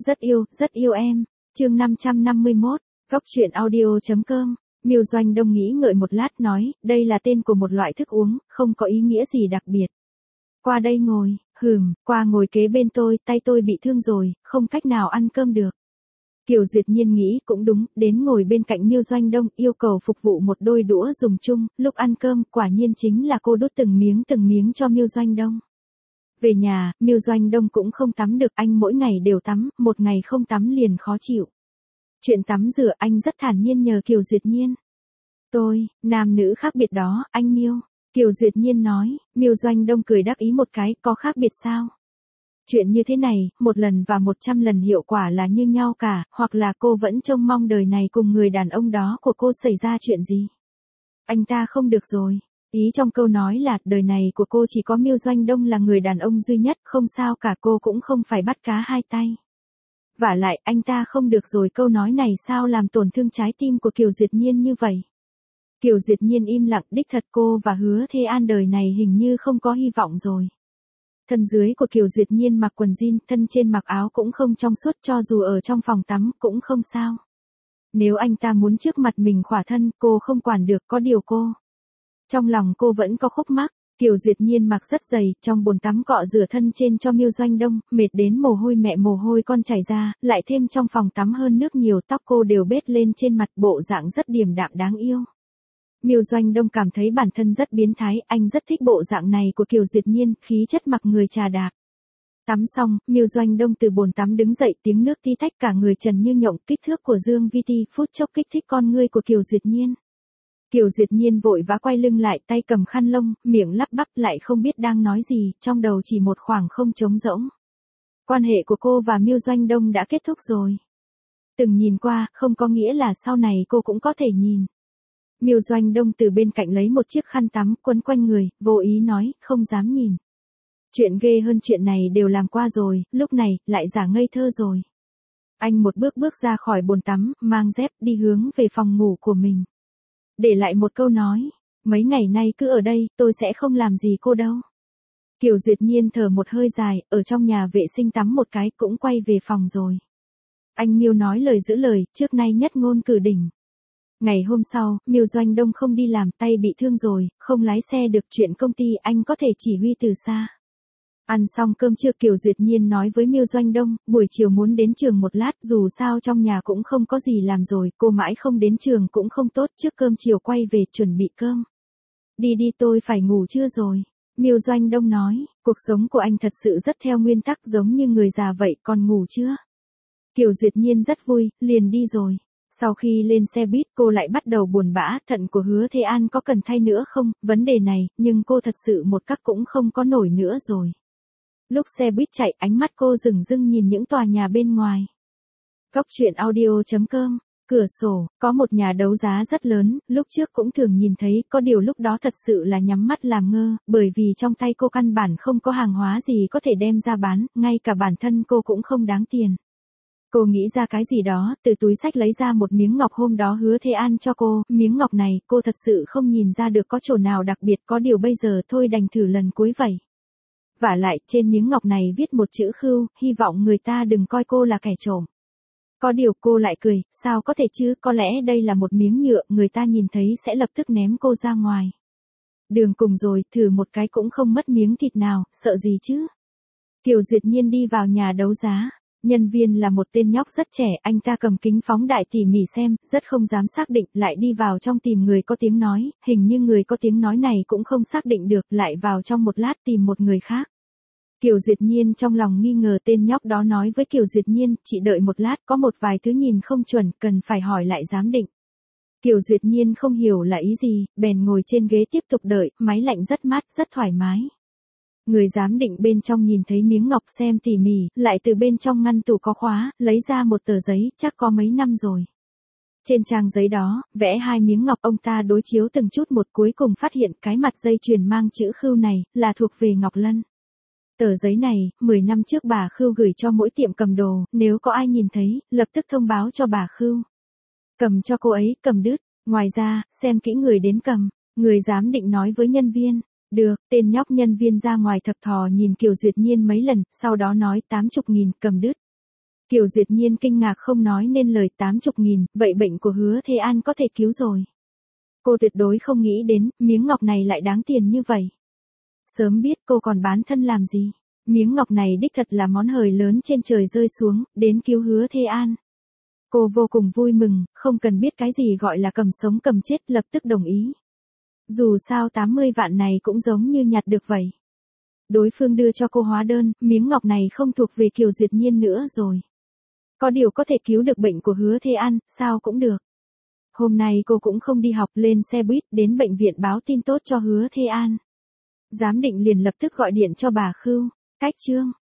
rất yêu em. Chương 551, Góc truyện audio.com. Miêu Doanh Đông nghĩ ngợi một lát nói, đây là tên của một loại thức uống, không có ý nghĩa gì đặc biệt. Qua đây ngồi, qua ngồi kế bên tôi, tay tôi bị thương rồi, không cách nào ăn cơm được. Kiều Duyệt Nhiên nghĩ cũng đúng, đến ngồi bên cạnh Miêu Doanh Đông, yêu cầu phục vụ một đôi đũa dùng chung, lúc ăn cơm, quả nhiên chính là cô đút từng miếng cho Miêu Doanh Đông. Về nhà, Miêu Doanh Đông cũng không tắm được, anh mỗi ngày đều tắm, một ngày không tắm liền khó chịu. Chuyện tắm rửa anh rất thản nhiên nhờ Kiều Duyệt Nhiên. Nam nữ khác biệt đó, anh Miêu. Kiều Duyệt Nhiên nói, Miêu Doanh Đông cười đắc ý một cái, có khác biệt sao? Chuyện như thế này, 1 lần và 100 lần hiệu quả là như nhau cả, hoặc là cô vẫn trông mong đời này cùng người đàn ông đó của cô xảy ra chuyện gì? Anh ta không được rồi. Ý trong câu nói là, đời này của cô chỉ có Miêu Doanh Đông là người đàn ông duy nhất, không sao cả, cô cũng không phải bắt cá hai tay. Vả lại, anh ta không được rồi, câu nói này sao làm tổn thương trái tim của Kiều Duyệt Nhiên như vậy? Kiều Duyệt Nhiên im lặng, đích thật cô và Hứa Thế An đời này hình như không có hy vọng rồi. Thân dưới của Kiều Duyệt Nhiên mặc quần jean, thân trên mặc áo cũng không trong suốt, cho dù ở trong phòng tắm cũng không sao. Nếu anh ta muốn trước mặt mình khỏa thân, cô không quản được, có điều cô. Trong lòng cô vẫn có khúc mắc. Kiều Duyệt Nhiên mặc rất dày, trong bồn tắm cọ rửa thân trên cho Miêu Doanh Đông, mệt đến mồ hôi mẹ mồ hôi con chảy ra, lại thêm trong phòng tắm hơn nước nhiều, tóc cô đều bết lên trên mặt, bộ dạng rất điềm đạm đáng yêu. Miêu Doanh Đông cảm thấy bản thân rất biến thái, anh rất thích bộ dạng này của Kiều Duyệt Nhiên, khí chất mặc người trà đạp. Tắm xong, Miêu Doanh Đông từ bồn tắm đứng dậy, tiếng nước ti tách, cả người trần như nhộng, kích thước của Dương Vi Ti phút chốc kích thích con ngươi của Kiều Duyệt Nhiên. Kiều Duyệt Nhiên vội vã quay lưng lại, tay cầm khăn lông, miệng lắp bắp lại không biết đang nói gì, trong đầu chỉ một khoảng không trống rỗng. Quan hệ của cô và Miêu Doanh Đông đã kết thúc rồi. Từng nhìn qua, không có nghĩa là sau này cô cũng có thể nhìn. Miêu Doanh Đông từ bên cạnh lấy một chiếc khăn tắm quấn quanh người, vô ý nói, không dám nhìn. Chuyện ghê hơn chuyện này đều làm qua rồi, lúc này, lại giả ngây thơ rồi. Anh một bước ra khỏi bồn tắm, mang dép đi hướng về phòng ngủ của mình. Để lại một câu nói, mấy ngày nay cứ ở đây, tôi sẽ không làm gì cô đâu. Kiều Duyệt Nhiên thở một hơi dài, ở trong nhà vệ sinh tắm một cái cũng quay về phòng rồi. Anh Miêu nói lời giữ lời, trước nay nhất ngôn cử đỉnh. Ngày hôm sau, Miêu Doanh Đông không đi làm, tay bị thương rồi, không lái xe được, chuyện công ty anh có thể chỉ huy từ xa. Ăn xong cơm trưa Kiều Duyệt Nhiên nói với Miêu Doanh Đông, buổi chiều muốn đến trường một lát, dù sao trong nhà cũng không có gì làm rồi, cô mãi không đến trường cũng không tốt, trước cơm chiều quay về chuẩn bị cơm. Đi tôi phải ngủ trưa rồi. Miêu Doanh Đông nói, cuộc sống của anh thật sự rất theo nguyên tắc giống như người già vậy, còn ngủ chưa? Kiều Duyệt Nhiên rất vui, liền đi rồi. Sau khi lên xe buýt cô lại bắt đầu buồn bã, thận của Hứa Thế An có cần thay nữa không, vấn đề này, nhưng cô thật sự một cách cũng không có nổi nữa rồi. Lúc xe buýt chạy, ánh mắt cô dửng dưng nhìn những tòa nhà bên ngoài. Góc truyện audio.com, cửa sổ, có một nhà đấu giá rất lớn, lúc trước cũng thường nhìn thấy, có điều lúc đó thật sự là nhắm mắt làm ngơ, bởi vì trong tay cô căn bản không có hàng hóa gì có thể đem ra bán, ngay cả bản thân cô cũng không đáng tiền. Cô nghĩ ra cái gì đó, từ túi xách lấy ra một miếng ngọc hôm đó Hứa Thế An cho cô, miếng ngọc này, cô thật sự không nhìn ra được có chỗ nào đặc biệt, có điều bây giờ thôi đành thử lần cuối vậy. Vả lại, trên miếng ngọc này viết một chữ Khưu, hy vọng người ta đừng coi cô là kẻ trộm. Có điều cô lại cười, sao có thể chứ, có lẽ đây là một miếng nhựa, người ta nhìn thấy sẽ lập tức ném cô ra ngoài. Đường cùng rồi, thử một cái cũng không mất miếng thịt nào, sợ gì chứ. Kiều Duyệt Nhiên đi vào nhà đấu giá. Nhân viên là một tên nhóc rất trẻ, anh ta cầm kính phóng đại tỉ mỉ xem, rất không dám xác định, lại đi vào trong tìm người có tiếng nói, hình như người có tiếng nói này cũng không xác định được, lại vào trong một lát tìm một người khác. Kiều Duyệt Nhiên trong lòng nghi ngờ, tên nhóc đó nói với Kiều Duyệt Nhiên, chị đợi một lát, có một vài thứ nhìn không chuẩn, cần phải hỏi lại giám định. Kiều Duyệt Nhiên không hiểu là ý gì, bèn ngồi trên ghế tiếp tục đợi, máy lạnh rất mát, rất thoải mái. Người giám định bên trong nhìn thấy miếng ngọc xem tỉ mỉ, lại từ bên trong ngăn tủ có khóa, lấy ra một tờ giấy, chắc có mấy năm rồi. Trên trang giấy đó, vẽ 2 miếng ngọc, ông ta đối chiếu từng chút một, cuối cùng phát hiện cái mặt dây chuyền mang chữ Khưu này, là thuộc về Ngọc Lân. Tờ giấy này, 10 năm trước bà Khưu gửi cho mỗi tiệm cầm đồ, nếu có ai nhìn thấy, lập tức thông báo cho bà Khưu. Cầm cho cô ấy, cầm đứt, ngoài ra, xem kỹ người đến cầm, người giám định nói với nhân viên. Được, tên nhóc nhân viên ra ngoài thập thò nhìn Kiều Duyệt Nhiên mấy lần, sau đó nói 80.000, cầm đứt. Kiều Duyệt Nhiên kinh ngạc không nói nên lời. 80.000, vậy bệnh của Hứa Thế An có thể cứu rồi. Cô tuyệt đối không nghĩ đến, miếng ngọc này lại đáng tiền như vậy. Sớm biết cô còn bán thân làm gì. Miếng ngọc này đích thật là món hời lớn trên trời rơi xuống, đến cứu Hứa Thế An. Cô vô cùng vui mừng, không cần biết cái gì gọi là cầm sống cầm chết, lập tức đồng ý. Dù sao 80 vạn này cũng giống như nhặt được vậy. Đối phương đưa cho cô hóa đơn, miếng ngọc này không thuộc về Kiều Duyệt Nhiên nữa rồi. Có điều có thể cứu được bệnh của Hứa Thế An, sao cũng được. Hôm nay cô cũng không đi học, lên xe buýt đến bệnh viện báo tin tốt cho Hứa Thế An. Giám định liền lập tức gọi điện cho bà Khưu. Cách Trương.